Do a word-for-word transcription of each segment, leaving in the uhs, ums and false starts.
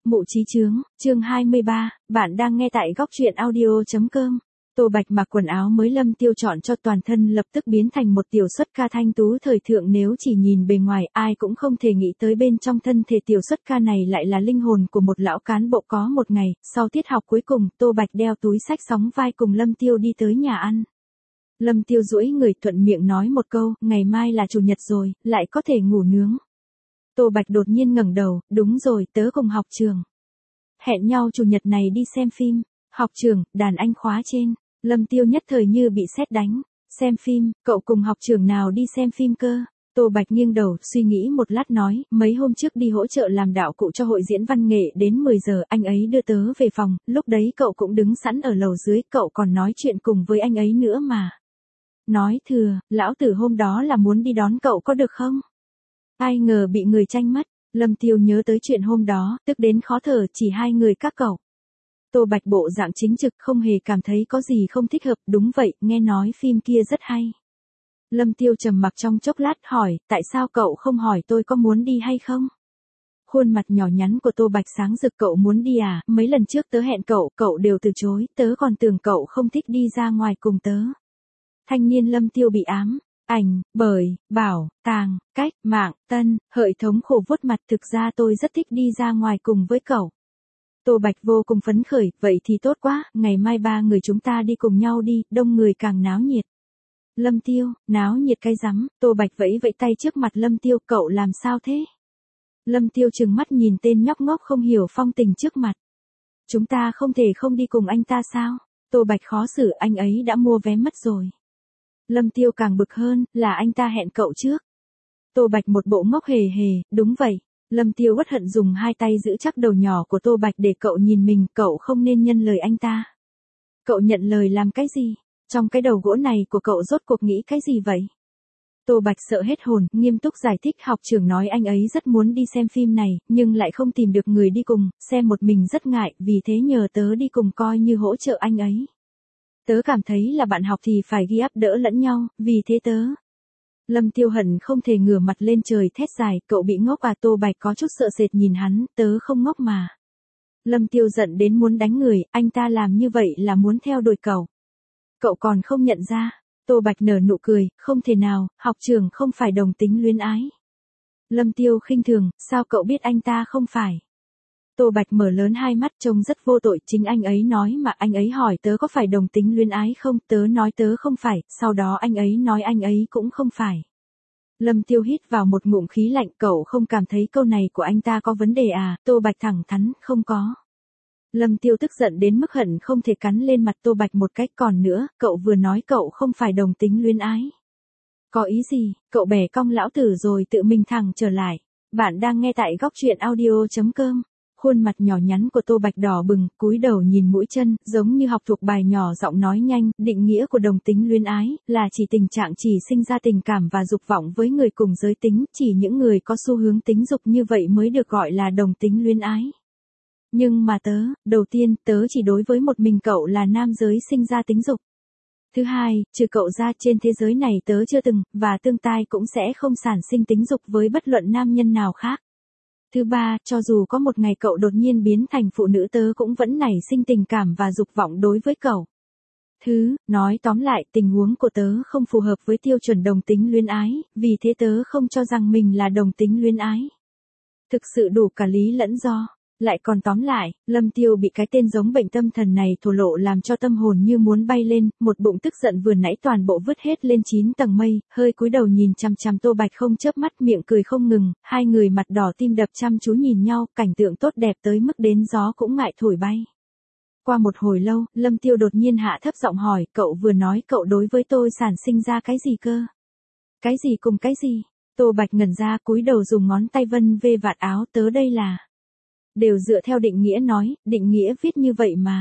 Mụ trí chướng, chương hai mươi ba, bạn đang nghe tại góc truyện audio chấm com. Tô Bạch mặc quần áo mới Lâm Tiêu chọn cho toàn thân lập tức biến thành một tiểu xuất ca thanh tú thời thượng, nếu chỉ nhìn bề ngoài ai cũng không thể nghĩ tới bên trong thân thể tiểu xuất ca này lại là linh hồn của một lão cán bộ. Có một ngày, sau tiết học cuối cùng, Tô Bạch đeo túi xách sóng vai cùng Lâm Tiêu đi tới nhà ăn. Lâm Tiêu duỗi người thuận miệng nói một câu, ngày mai là chủ nhật rồi, lại có thể ngủ nướng. Tô Bạch đột nhiên ngẩng đầu, đúng rồi, tớ cùng học trường. Hẹn nhau chủ nhật này đi xem phim. Học trường, đàn anh khóa trên. Lâm Tiêu nhất thời như bị sét đánh. Xem phim, cậu cùng học trường nào đi xem phim cơ? Tô Bạch nghiêng đầu, suy nghĩ một lát nói, mấy hôm trước đi hỗ trợ làm đạo cụ cho hội diễn văn nghệ, đến mười giờ anh ấy đưa tớ về phòng, lúc đấy cậu cũng đứng sẵn ở lầu dưới, cậu còn nói chuyện cùng với anh ấy nữa mà. Nói thừa, lão tử hôm đó là muốn đi đón cậu có được không? Ai ngờ bị người tranh mất. Lâm Tiêu nhớ tới chuyện hôm đó, tức đến khó thở, chỉ hai người các cậu. Tô Bạch bộ dạng chính trực, không hề cảm thấy có gì không thích hợp. Đúng vậy, nghe nói phim kia rất hay. Lâm Tiêu trầm mặc trong chốc lát hỏi, tại sao cậu không hỏi tôi có muốn đi hay không? Khuôn mặt nhỏ nhắn của Tô Bạch sáng rực, cậu muốn đi à? Mấy lần trước tớ hẹn cậu, cậu đều từ chối, tớ còn tưởng cậu không thích đi ra ngoài cùng tớ. Thanh niên Lâm Tiêu bị ám ảnh bởi bảo tàng cách mạng tân hợi thống khổ vuốt mặt, thực ra tôi rất thích đi ra ngoài cùng với cậu. Tô Bạch vô cùng phấn khởi, vậy thì tốt quá, ngày mai ba người chúng ta đi cùng nhau đi, đông người càng náo nhiệt. Lâm Tiêu, náo nhiệt cái rắm? Tô Bạch vẫy vẫy tay trước mặt Lâm Tiêu, cậu làm sao thế? Lâm Tiêu trừng mắt nhìn tên nhóc ngốc không hiểu phong tình trước mặt. Chúng ta không thể không đi cùng anh ta sao? Tô Bạch khó xử, anh ấy đã mua vé mất rồi. Lâm Tiêu càng bực hơn, là anh ta hẹn cậu trước. Tô Bạch một bộ ngốc hề hề, đúng vậy. Lâm Tiêu uất hận dùng hai tay giữ chắc đầu nhỏ của Tô Bạch để cậu nhìn mình, cậu không nên nhân lời anh ta. Cậu nhận lời làm cái gì? Trong cái đầu gỗ này của cậu rốt cuộc nghĩ cái gì vậy? Tô Bạch sợ hết hồn, nghiêm túc giải thích, học trưởng nói anh ấy rất muốn đi xem phim này, nhưng lại không tìm được người đi cùng, xem một mình rất ngại, vì thế nhờ tớ đi cùng coi như hỗ trợ anh ấy. Tớ cảm thấy là bạn học thì phải ghi áp đỡ lẫn nhau, vì thế tớ. Lâm Tiêu hận không thể ngửa mặt lên trời thét dài, cậu bị ngốc à? Tô Bạch có chút sợ sệt nhìn hắn, tớ không ngốc mà. Lâm Tiêu giận đến muốn đánh người, anh ta làm như vậy là muốn theo đuổi cậu. Cậu còn không nhận ra? Tô Bạch nở nụ cười, không thể nào, học trưởng không phải đồng tính luyến ái. Lâm Tiêu khinh thường, sao cậu biết anh ta không phải? Tô Bạch mở lớn hai mắt trông rất vô tội, chính anh ấy nói mà, anh ấy hỏi tớ có phải đồng tính luyến ái không, tớ nói tớ không phải, sau đó anh ấy nói anh ấy cũng không phải. Lâm Tiêu hít vào một ngụm khí lạnh, cậu không cảm thấy câu này của anh ta có vấn đề à? Tô Bạch thẳng thắn, không có. Lâm Tiêu tức giận đến mức hận không thể cắn lên mặt Tô Bạch một cách, còn nữa, cậu vừa nói cậu không phải đồng tính luyến ái. Có ý gì? Cậu bẻ cong lão tử rồi tự mình thẳng trở lại. Bạn đang nghe tại góc truyện audio chấm com. Khuôn mặt nhỏ nhắn của Tô Bạch đỏ bừng, cúi đầu nhìn mũi chân, giống như học thuộc bài nhỏ giọng nói nhanh, định nghĩa của đồng tính luyến ái, là chỉ tình trạng chỉ sinh ra tình cảm và dục vọng với người cùng giới tính, chỉ những người có xu hướng tính dục như vậy mới được gọi là đồng tính luyến ái. Nhưng mà tớ, đầu tiên, tớ chỉ đối với một mình cậu là nam giới sinh ra tính dục. Thứ hai, trừ cậu ra trên thế giới này tớ chưa từng, và tương tai cũng sẽ không sản sinh tính dục với bất luận nam nhân nào khác. Thứ ba, cho dù có một ngày cậu đột nhiên biến thành phụ nữ tớ cũng vẫn nảy sinh tình cảm và dục vọng đối với cậu. Thứ, nói tóm lại, tình huống của tớ không phù hợp với tiêu chuẩn đồng tính luyến ái, vì thế tớ không cho rằng mình là đồng tính luyến ái. Thực sự đủ cả lý lẫn do. Lại còn tóm lại, Lâm Tiêu bị cái tên giống bệnh tâm thần này thổ lộ làm cho tâm hồn như muốn bay lên, một bụng tức giận vừa nãy toàn bộ vứt hết lên chín tầng mây, hơi cúi đầu nhìn chằm chằm Tô Bạch không chớp mắt, miệng cười không ngừng, hai người mặt đỏ tim đập chăm chú nhìn nhau, cảnh tượng tốt đẹp tới mức đến gió cũng ngại thổi bay. Qua một hồi lâu, Lâm Tiêu đột nhiên hạ thấp giọng hỏi, cậu vừa nói cậu đối với tôi sản sinh ra cái gì cơ? Cái gì cùng cái gì? Tô Bạch ngẩn ra, cúi đầu dùng ngón tay vân vê vạt áo, tớ đây là... đều dựa theo định nghĩa nói, định nghĩa viết như vậy mà.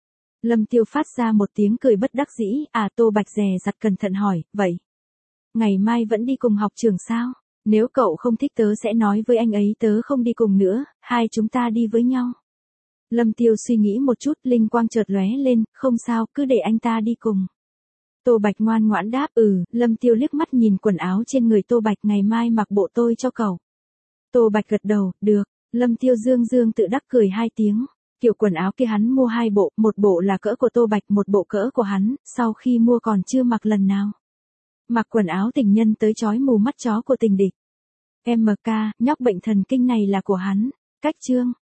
Lâm Tiêu phát ra một tiếng cười bất đắc dĩ, à? Tô Bạch dè dặt cẩn thận hỏi, vậy ngày mai vẫn đi cùng học trường sao? Nếu cậu không thích tớ sẽ nói với anh ấy tớ không đi cùng nữa, hai chúng ta đi với nhau. Lâm Tiêu suy nghĩ một chút, linh quang chợt lóe lên, không sao, cứ để anh ta đi cùng. Tô Bạch ngoan ngoãn đáp, ừ. Lâm Tiêu liếc mắt nhìn quần áo trên người Tô Bạch, ngày mai mặc bộ tôi cho cậu. Tô Bạch gật đầu, được. Lâm Tiêu Dương dương tự đắc cười hai tiếng. Kiểu quần áo kia hắn mua hai bộ, một bộ là cỡ của Tô Bạch, một bộ cỡ của hắn, sau khi mua còn chưa mặc lần nào. Mặc quần áo tình nhân tới chói mù mắt chó của tình địch. em ca, nhóc bệnh thần kinh này là của hắn. Cách chương.